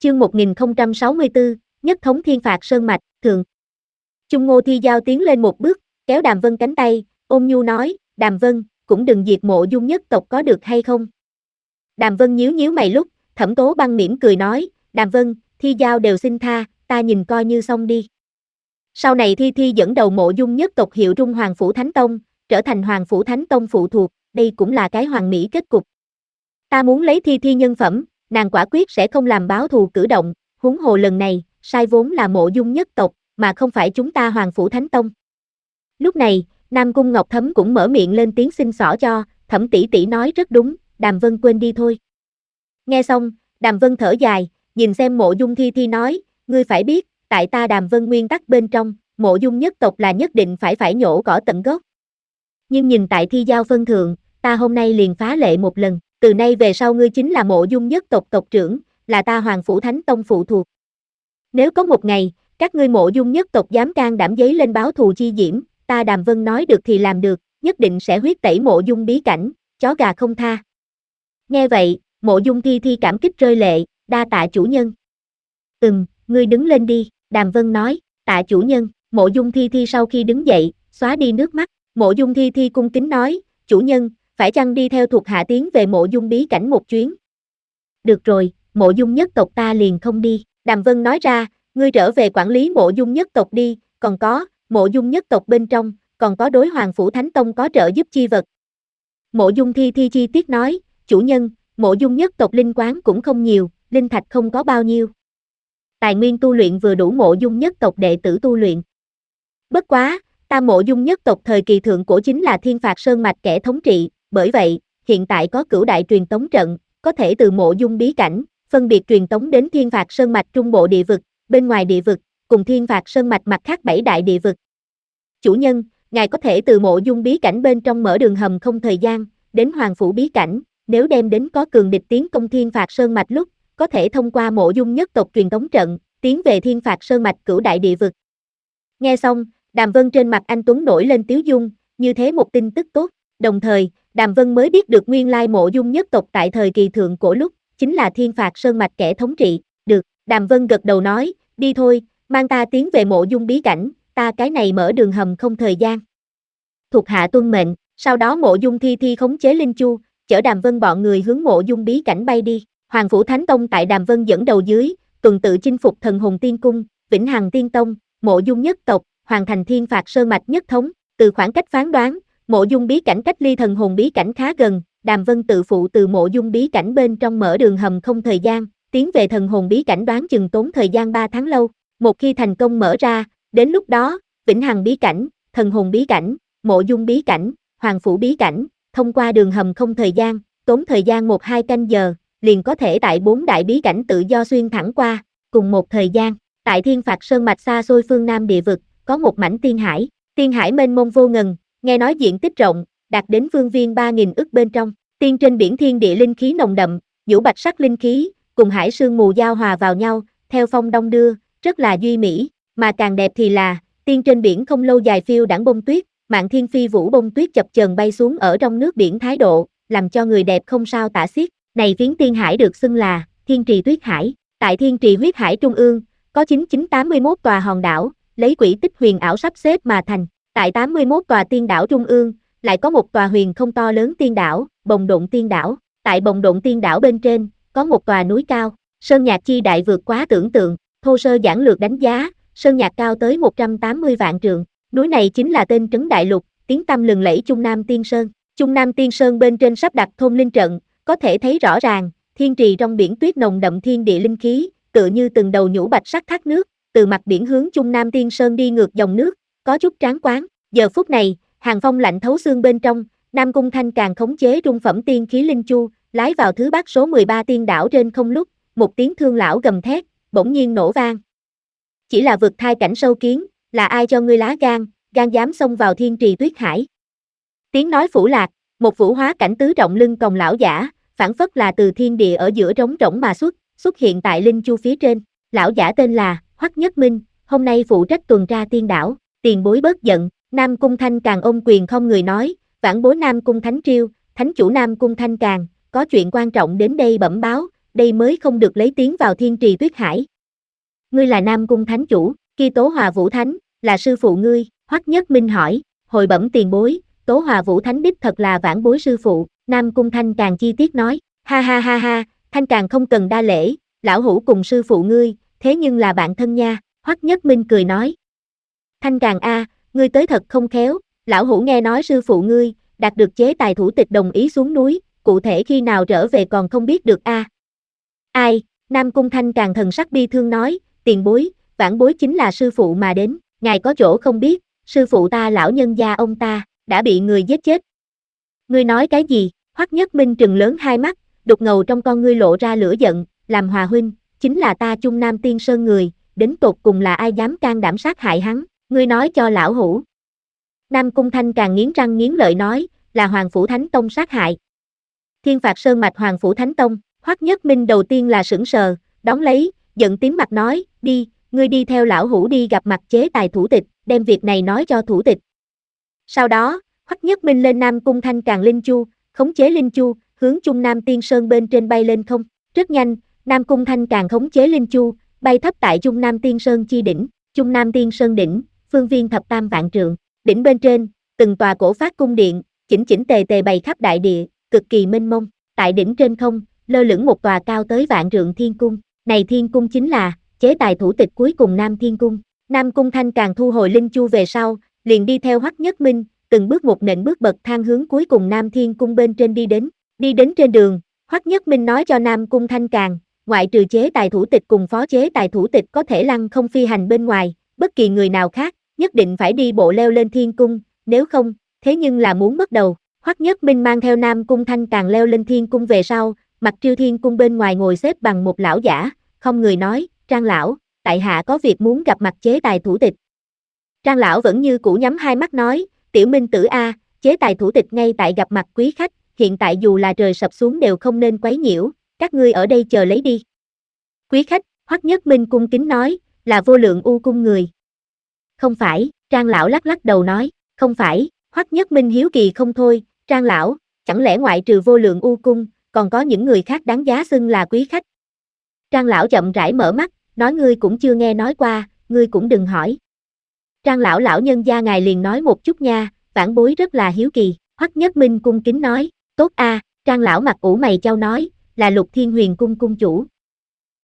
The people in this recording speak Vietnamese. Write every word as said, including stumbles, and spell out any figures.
Chương một nghìn không trăm sáu mươi tư, nhất thống thiên phạt sơn mạch, thượng. Chung Ngô Thi Giao tiến lên một bước, kéo Đàm Vân cánh tay, ôn nhu nói, Đàm Vân, cũng đừng diệt Mộ Dung nhất tộc có được hay không? Đàm Vân nhíu nhíu mày lúc, Thẩm Tố Băng mỉm cười nói, Đàm Vân, Thi Giao đều xin tha, ta nhìn coi như xong đi. Sau này Thi Thi dẫn đầu Mộ Dung nhất tộc hiệu trung Hoàng Phủ Thánh Tông, trở thành Hoàng Phủ Thánh Tông phụ thuộc, đây cũng là cái hoàn mỹ kết cục. Ta muốn lấy Thi Thi nhân phẩm, nàng quả quyết sẽ không làm báo thù cử động, huống hồ lần này, sai vốn là Mộ Dung nhất tộc, mà không phải chúng ta Hoàng Phủ Thánh Tông. Lúc này, Nam Cung Ngọc Thấm cũng mở miệng lên tiếng xin xỏ cho, Thẩm tỷ tỷ nói rất đúng, Đàm Vân quên đi thôi. Nghe xong, Đàm Vân thở dài, nhìn xem Mộ Dung Thi Thi nói, ngươi phải biết, tại ta Đàm Vân nguyên tắc bên trong, Mộ Dung nhất tộc là nhất định phải phải nhổ cỏ tận gốc. Nhưng nhìn tại Thi Giao phân thượng, ta hôm nay liền phá lệ một lần, từ nay về sau ngươi chính là Mộ Dung nhất tộc tộc trưởng, là ta Hoàng Phủ Thánh Tông phụ thuộc. Nếu có một ngày, các ngươi Mộ Dung nhất tộc dám can đảm giấy lên báo thù chi diễm, ta Đàm Vân nói được thì làm được, nhất định sẽ huyết tẩy Mộ Dung bí cảnh, chó gà không tha. Nghe vậy, Mộ Dung Thi Thi cảm kích rơi lệ, đa tạ chủ nhân. Ừm, ngươi đứng lên đi, Đàm Vân nói, tạ chủ nhân. Mộ Dung Thi Thi sau khi đứng dậy, xóa đi nước mắt, Mộ Dung Thi Thi cung kính nói, chủ nhân, phải chăng đi theo thuộc hạ tiến về Mộ Dung bí cảnh một chuyến? Được rồi, Mộ Dung nhất tộc ta liền không đi, Đàm Vân nói ra, ngươi trở về quản lý Mộ Dung nhất tộc đi, còn có, Mộ Dung nhất tộc bên trong, còn có đối Hoàng Phủ Thánh Tông có trợ giúp chi vật. Mộ Dung Thi Thi chi tiết nói, chủ nhân, Mộ Dung nhất tộc linh quán cũng không nhiều, linh thạch không có bao nhiêu. Tài nguyên tu luyện vừa đủ Mộ Dung nhất tộc đệ tử tu luyện. Bất quá, ta Mộ Dung nhất tộc thời kỳ thượng cổ chính là Thiên Phạt Sơn mạch kẻ thống trị, bởi vậy, hiện tại có cửu đại truyền tống trận, có thể từ Mộ Dung bí cảnh, phân biệt truyền tống đến Thiên Phạt Sơn mạch trung bộ địa vực, bên ngoài địa vực, cùng Thiên Phạt Sơn mạch mặt khác bảy đại địa vực. Chủ nhân, ngài có thể từ Mộ Dung bí cảnh bên trong mở đường hầm không thời gian, đến Hoàng Phủ bí cảnh, nếu đem đến có cường địch tiến công Thiên Phạt Sơn mạch lúc, có thể thông qua Mộ Dung nhất tộc truyền tống trận, tiến về Thiên Phạt Sơn mạch cửu đại địa vực. Nghe xong, Đàm Vân trên mặt anh tuấn nổi lên tiếu dung, như thế một tin tức tốt, đồng thời, Đàm Vân mới biết được nguyên lai Mộ Dung nhất tộc tại thời kỳ thượng cổ lúc, chính là Thiên Phạt Sơn mạch kẻ thống trị, được, Đàm Vân gật đầu nói, đi thôi, mang ta tiến về Mộ Dung bí cảnh, ta cái này mở đường hầm không thời gian. Thuộc hạ tuân mệnh, sau đó Mộ Dung Thi Thi khống chế Linh Chu, chở Đàm Vân bọn người hướng Mộ Dung bí cảnh bay đi, Hoàng Phủ Thánh Tông tại Đàm Vân dẫn đầu dưới, tuần tự chinh phục Thần Hồn Tiên Cung, Vĩnh Hằng Tiên Tông, Mộ Dung nhất tộc, hoàn thành Thiên Phạt Sơn mạch nhất thống, từ khoảng cách phán đoán, Mộ Dung bí cảnh cách ly Thần Hồn bí cảnh khá gần, Đàm Vân tự phụ từ Mộ Dung bí cảnh bên trong mở đường hầm không thời gian, tiến về Thần Hồn bí cảnh đoán chừng tốn thời gian ba tháng lâu, một khi thành công mở ra, đến lúc đó, Vĩnh Hằng bí cảnh, Thần Hồn bí cảnh, Mộ Dung bí cảnh, Hoàng Phủ bí cảnh, thông qua đường hầm không thời gian, tốn thời gian một hai canh giờ, liền có thể tại bốn đại bí cảnh tự do xuyên thẳng qua, cùng một thời gian, tại Thiên Phạt Sơn mạch xa xôi phương Nam địa vực, có một mảnh tiên hải, tiên hải mênh mông vô ngần, nghe nói diện tích rộng, đạt đến phương viên ba nghìn ức bên trong, tiên trên biển thiên địa linh khí nồng đậm, nhũ bạch sắc linh khí, cùng hải sương mù giao hòa vào nhau, theo phong đông đưa, rất là duy mỹ, mà càng đẹp thì là, tiên trên biển không lâu dài phiêu đãng bông tuyết, mạn thiên phi vũ bông tuyết chập chờn bay xuống ở trong nước biển thái độ, làm cho người đẹp không sao tả xiết, này phiến tiên hải được xưng là, Thiên Trì Tuyết Hải, tại Thiên Trì huyết hải trung ương, có chín nghìn chín trăm tám mươi mốt tòa hòn đảo, lấy quỹ tích huyền ảo sắp xếp mà thành, tại tám mươi mốt tòa tiên đảo trung ương, lại có một tòa huyền không to lớn tiên đảo, Bồng Độn Tiên Đảo, tại Bồng Độn Tiên Đảo bên trên, có một tòa núi cao, sơn nhạc chi đại vượt quá tưởng tượng, thô sơ giản lược đánh giá, sơn nhạc cao tới một trăm tám mươi vạn trượng, núi này chính là tên trấn đại lục, tiếng tăm lừng lẫy Trung Nam Tiên Sơn, Trung Nam Tiên Sơn bên trên sắp đặt thôn linh trận, có thể thấy rõ ràng, thiên trì trong biển tuyết nồng đậm thiên địa linh khí, tựa như từng đầu nhũ bạch sắc thác nước, từ mặt biển hướng Trung Nam Tiên Sơn đi ngược dòng nước, có chút tráng quán. Giờ phút này, hàng phong lạnh thấu xương bên trong, Nam Cung Thanh càng khống chế trung phẩm tiên khí linh chu, lái vào thứ bát số mười ba tiên đảo trên không lúc, một tiếng thương lão gầm thét, bỗng nhiên nổ vang. Chỉ là vực thai cảnh sâu kiến, là ai cho ngươi lá gan, gan dám xông vào thiên trì tuyết hải. Tiếng nói phủ lạc, một vũ hóa cảnh tứ trọng lưng còng lão giả, phản phất là từ thiên địa ở giữa trống rỗng mà xuất, xuất hiện tại linh chu phía trên. Lão giả tên là Hoắc Nhất Minh, hôm nay phụ trách tuần tra tiên đảo, tiền bối bớt giận. Nam Cung Thanh càng ôm quyền không người nói, vãn bối Nam Cung Thánh Triêu, thánh chủ Nam Cung Thanh càng, có chuyện quan trọng đến đây bẩm báo, đây mới không được lấy tiến vào Thiên Trì Tuyết Hải. Ngươi là Nam Cung Thánh Chủ, kia Tố Hòa Vũ Thánh, là sư phụ ngươi, Hoắc Nhất Minh hỏi, hồi bẩm tiền bối, Tố Hòa Vũ Thánh đích thật là vãn bối sư phụ, Nam Cung Thanh Càng chi tiết nói, ha ha ha ha, Thanh Càng không cần đa lễ, lão hữu cùng sư phụ ngươi, thế nhưng là bạn thân nha, Hoắc Nhất Minh cười nói. Thanh Càng a, ngươi tới thật không khéo, lão hữu nghe nói sư phụ ngươi, đạt được chế tài thủ tịch đồng ý xuống núi, cụ thể khi nào trở về còn không biết được a. À. Ai, Nam Cung Thanh Càng thần sắc bi thương nói, tiền bối, vãn bối chính là sư phụ mà đến, ngài có chỗ không biết, sư phụ ta lão nhân gia ông ta, đã bị người giết chết. Ngươi nói cái gì? Hoắc Nhất Minh trừng lớn hai mắt, đục ngầu trong con ngươi lộ ra lửa giận, làm hòa huynh, chính là ta Trung Nam Tiên Sơn người, đến tột cùng là ai dám can đảm sát hại hắn, ngươi nói cho lão hữu. Nam Cung Thanh Càng nghiến răng nghiến lợi nói, là Hoàng Phủ Thánh Tông sát hại. Thiên Phạt Sơn mạch Hoàng Phủ Thánh Tông, Hoắc Nhất Minh đầu tiên là sững sờ, đón lấy, giận tím mặt nói, đi, ngươi đi theo lão hữu đi gặp mặt chế tài thủ tịch, đem việc này nói cho thủ tịch. Sau đó, Hoắc Nhất Minh lên Nam Cung Thanh Càng linh chu, khống chế linh chu, hướng Trung Nam Tiên Sơn bên trên bay lên không. Rất nhanh, Nam Cung Thanh Càng khống chế linh chu, bay thấp tại Trung Nam Tiên Sơn chi đỉnh, Trung Nam Tiên Sơn đỉnh, phương viên thập tam vạn trượng, đỉnh bên trên, từng tòa cổ phát cung điện, chỉnh chỉnh tề tề bày khắp đại địa, cực kỳ mênh mông. Tại đỉnh trên không, lơ lửng một tòa cao tới vạn trượng thiên cung. Này thiên cung chính là chế tài thủ tịch cuối cùng Nam Thiên Cung. Nam Cung Thanh Càng thu hồi linh chu về sau, liền đi theo Hoắc Nhất Minh, từng bước một nện bước bậc thang hướng cuối cùng Nam Thiên Cung bên trên đi đến. Đi đến trên đường, Hoắc Nhất Minh nói cho Nam Cung Thanh Càng, ngoại trừ chế tài thủ tịch cùng phó chế tài thủ tịch có thể lăng không phi hành bên ngoài, bất kỳ người nào khác, nhất định phải đi bộ leo lên Thiên Cung, nếu không, thế nhưng là muốn mất đầu. Hoắc Nhất Minh mang theo Nam Cung Thanh Càng leo lên Thiên Cung về sau, mặt Triêu Thiên Cung bên ngoài ngồi xếp bằng một lão giả, không người nói, Trang lão, tại hạ có việc muốn gặp mặt chế tài thủ tịch. Trang lão vẫn như cũ nhắm hai mắt nói, tiểu minh tử a, chế tài thủ tịch ngay tại gặp mặt quý khách, hiện tại dù là trời sập xuống đều không nên quấy nhiễu, các ngươi ở đây chờ lấy đi. Quý khách, Hoắc Nhất Minh cung kính nói, là Vô Lượng U cung người. Không phải, Trang lão lắc lắc đầu nói, không phải, Hoắc Nhất Minh hiếu kỳ không thôi, Trang lão, chẳng lẽ ngoại trừ Vô Lượng U cung, còn có những người khác đáng giá xưng là quý khách. Trang lão chậm rãi mở mắt, nói ngươi cũng chưa nghe nói qua, ngươi cũng đừng hỏi. Trang lão lão nhân gia ngài liền nói một chút nha, vãn bối rất là hiếu kỳ, Hoắc Nhất Minh cung kính nói, tốt a, Trang lão mặt ủ mày chau nói, là Lục Thiên Huyền cung cung chủ.